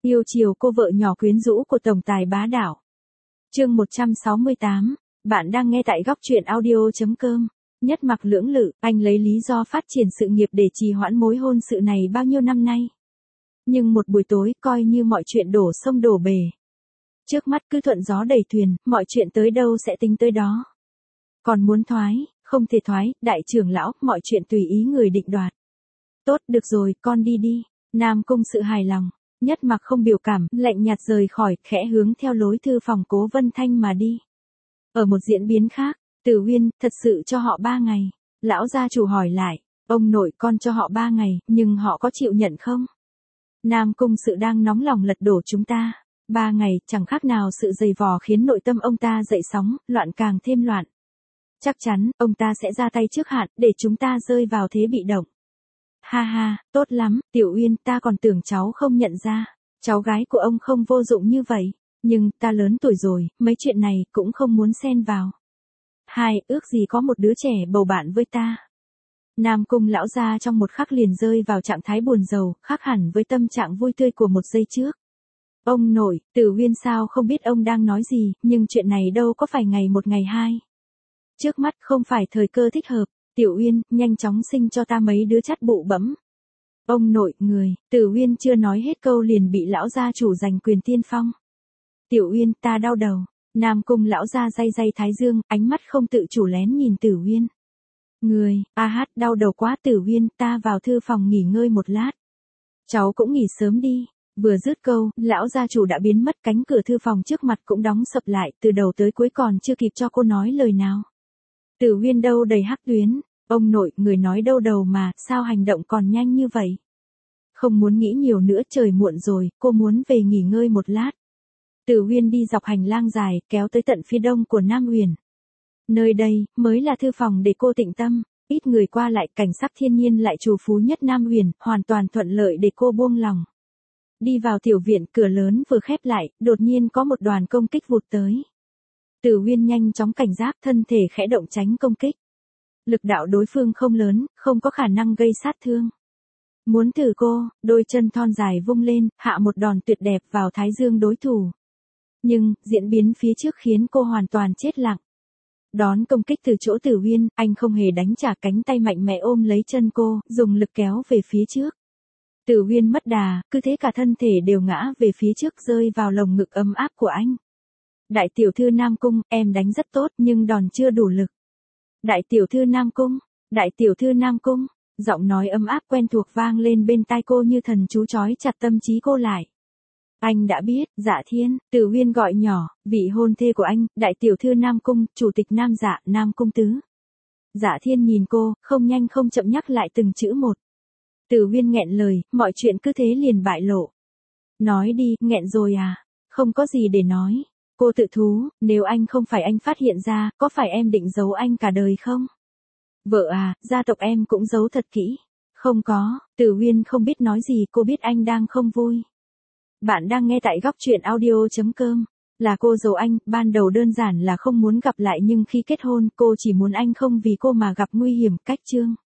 Yêu chiều cô vợ nhỏ quyến rũ của tổng tài bá đạo. Chương 168, bạn đang nghe tại góc truyện audio.com. Nhất mặc lưỡng lự, anh lấy lý do phát triển sự nghiệp để trì hoãn mối hôn sự này bao nhiêu năm nay. Nhưng một buổi tối coi như mọi chuyện đổ sông đổ bể. Trước mắt cứ thuận gió đẩy thuyền, mọi chuyện tới đâu sẽ tính tới đó. Còn muốn thoái, không thể thoái, đại trưởng lão, mọi chuyện tùy ý người định đoạt. Tốt, được rồi, con đi đi. Nam Cung Sự hài lòng. Nhất mặc không biểu cảm, lạnh nhạt rời khỏi, khẽ hướng theo lối thư phòng Cố Vân Thanh mà đi. Ở một diễn biến khác, Tử Uyên, thật sự cho họ 3 ngày. Lão gia chủ hỏi lại, ông nội con cho họ 3 ngày, nhưng họ có chịu nhận không? Nam Cung Sự đang nóng lòng lật đổ chúng ta. 3 ngày, chẳng khác nào sự dày vò khiến nội tâm ông ta dậy sóng, loạn càng thêm loạn. Chắc chắn, ông ta sẽ ra tay trước hạn, để chúng ta rơi vào thế bị động. Ha ha, tốt lắm, Tiểu Uyên, ta còn tưởng cháu không nhận ra. Cháu gái của ông không vô dụng như vậy. Nhưng, ta lớn tuổi rồi, mấy chuyện này cũng không muốn xen vào. Ước gì có một đứa trẻ bầu bạn với ta. Nam Cung lão gia trong một khắc liền rơi vào trạng thái buồn rầu, khác hẳn với tâm trạng vui tươi của một giây trước. Ông nội, Tử Uyên sao không biết ông đang nói gì, nhưng chuyện này đâu có phải ngày một ngày hai. Trước mắt không phải thời cơ thích hợp. Tiểu Uyên, nhanh chóng sinh cho ta mấy đứa chắt bụ bẫm. Ông nội, người, Tử Uyên chưa nói hết câu liền bị lão gia chủ giành quyền tiên phong. Tiểu Uyên, ta đau đầu. Nam Cung lão gia day day thái dương, ánh mắt không tự chủ lén nhìn Tử Uyên. Người, đau đầu quá Tử Uyên, ta vào thư phòng nghỉ ngơi một lát. Cháu cũng nghỉ sớm đi. Vừa dứt câu, lão gia chủ đã biến mất, cánh cửa thư phòng trước mặt cũng đóng sập lại, từ đầu tới cuối còn chưa kịp cho cô nói lời nào. Tử Uyên đâu đầy hắc tuyến. Ông nội, người nói đâu đầu mà, sao hành động còn nhanh như vậy? Không muốn nghĩ nhiều nữa, trời muộn rồi, cô muốn về nghỉ ngơi một lát. Tử Uyên đi dọc hành lang dài, kéo tới tận phía đông của Nam Uyển. Nơi đây, mới là thư phòng để cô tĩnh tâm, ít người qua lại, cảnh sắc thiên nhiên lại trù phú nhất Nam Uyển, hoàn toàn thuận lợi để cô buông lòng. Đi vào tiểu viện, cửa lớn vừa khép lại, đột nhiên có một đoàn công kích vụt tới. Tử Uyên nhanh chóng cảnh giác, thân thể khẽ động tránh công kích. Lực đạo đối phương không lớn, không có khả năng gây sát thương. Muốn thử cô, đôi chân thon dài vung lên, hạ một đòn tuyệt đẹp vào thái dương đối thủ. Nhưng, diễn biến phía trước khiến cô hoàn toàn chết lặng. Đón công kích từ chỗ Tử Uyên, anh không hề đánh trả, cánh tay mạnh mẽ ôm lấy chân cô, dùng lực kéo về phía trước. Tử Uyên mất đà, cứ thế cả thân thể đều ngã về phía trước, rơi vào lồng ngực ấm áp của anh. Đại tiểu thư Nam Cung, em đánh rất tốt nhưng đòn chưa đủ lực. Đại tiểu thư Nam Cung, đại tiểu thư Nam Cung, giọng nói ấm áp quen thuộc vang lên bên tai cô như thần chú trói chặt tâm trí cô lại. Anh đã biết, Dạ Thiên, Tử Uyên gọi nhỏ, vị hôn thê của anh, đại tiểu thư Nam Cung, chủ tịch Nam Dạ, Nam Cung Tứ. Dạ Thiên nhìn cô, không nhanh không chậm nhắc lại từng chữ một. Tử Uyên nghẹn lời, mọi chuyện cứ thế liền bại lộ. Nói đi, nghẹn rồi à? Không có gì để nói. Cô tự thú, nếu anh không phải anh phát hiện ra, có phải em định giấu anh cả đời không? Vợ à, gia tộc em cũng giấu thật kỹ. Không có, Tử Uyên không biết nói gì, cô biết anh đang không vui. Bạn đang nghe tại góc truyện audio.com. Là cô giấu anh, ban đầu đơn giản là không muốn gặp lại nhưng khi kết hôn cô chỉ muốn anh không vì cô mà gặp nguy hiểm. Cách chương